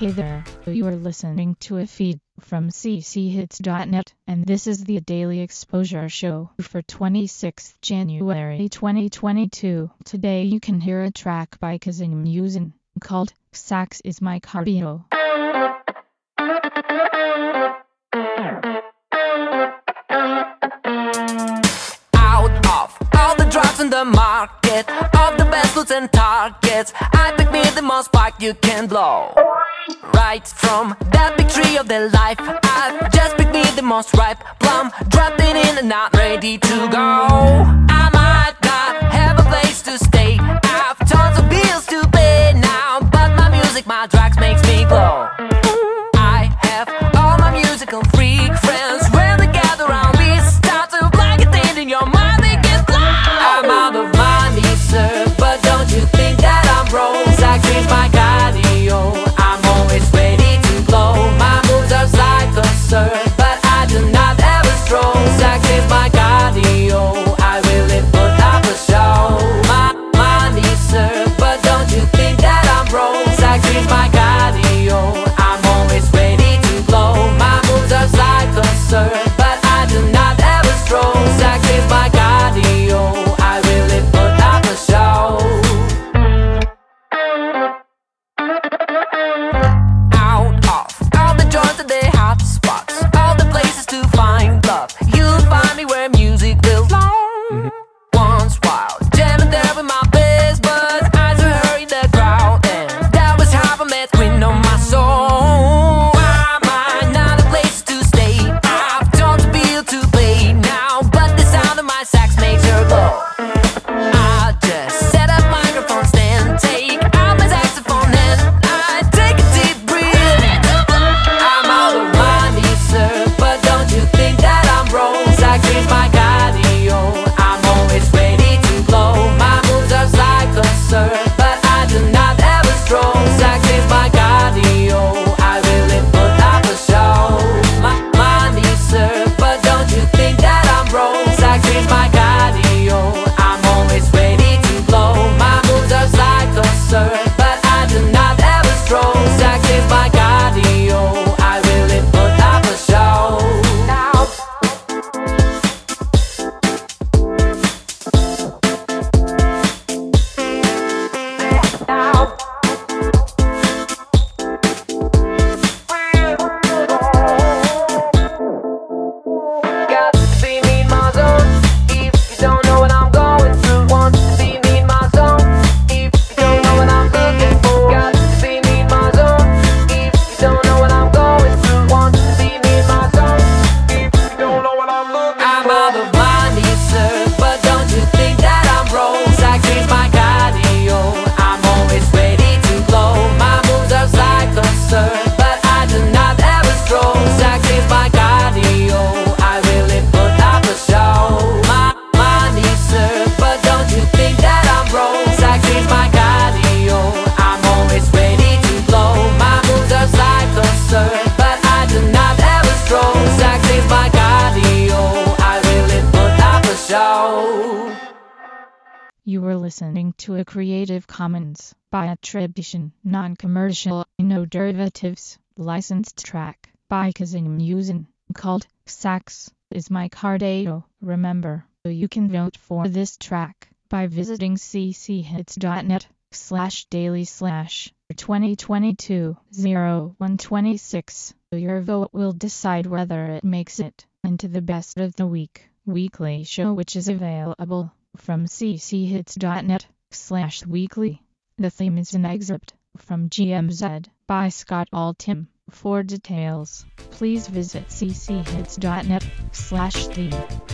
Hey there, you are listening to a feed from cchits.net, and this is the Daily Exposure Show for 26th January 2022. Today you can hear a track by Kazim Musin called Sax is My Cardio. Out of all the drugs in the market, of the best foods and targets, I pick me the most spark you can blow. Right from that big tree of the life, I just picked me the most ripe plum, dropped it in and I'm ready to go. I might not have a place to stay, I've tons of bills to pay now, but my music, my drugs makes me glow. I have all my musical freak friends, when they gather around we start to like a thing in your mind, they get loud. I'm out of money, sir, but don't you think that I'm broke? Sax is my cardio, I'm always ready to blow. My moves are psycho, sir, but I do not ever stroll. Sax is my cardio, I really put up a show. My money, sir, but don't you think that I'm broke? Sax is my cardio, I'm always ready to blow. My moves are psycho, sir, but I do not ever stroll. Sax is my cardio, I really put up a show. Out of all the joints and the hot spots, all the places to find love, you'll find me where music belongs. Once while jamming there with my best buds, I saw her in the crowd, and that was how I met Queen of my soul. I might not have places to stay, I've tons of bills to pay now, but the sound of my sax makes her glow. I just set up microphone stand, take out my saxophone and I take a deep breath. I'm out of money, sir, but don't you think that I'm broke? Sax is my cardio, I'm always ready to blow. My moves are psycho, sir, but I do not ever stroll. Sax is my cardio, I really put up a show. My money, sir, but don't you think that I'm broke? Sax is my cardio, I'm always ready to blow. My moves are psycho, sir, but I do not ever stroll. Sax is my cardio, I really put up a show. Now got to see me in my zone. If you don't know what I'm going through, want to see me in my zone. If you don't know what I'm looking for, got to see me in my zone. If you don't know what I'm going through, want to see me in my zone. If you don't know what I'm looking for, I'm out of money, sir, but don't you think that I'm broke? Sax is my cardio, I'm always ready to blow. My moves are psycho, sir, but I do not ever stroll. Sax is my cardio, I really put up a show. My money, sir, but don't you think that I'm broke? Sax is my cardio, I'm always ready to blow. My moves are psycho, sir, but I do not ever stroll. Sax is my cardio, I really put up a show. You were listening to a Creative Commons by attribution, non-commercial, no derivatives, licensed track by Kazim Musin called Sax is My Cardio. Remember, you can vote for this track by visiting cchits.net/daily/2022-0126. Your vote will decide whether it makes it into the Best of the Week weekly show, which is available from cchits.net/weekly. The theme is an excerpt from GMZ by Scott Altham. For details, please visit cchits.net/theme.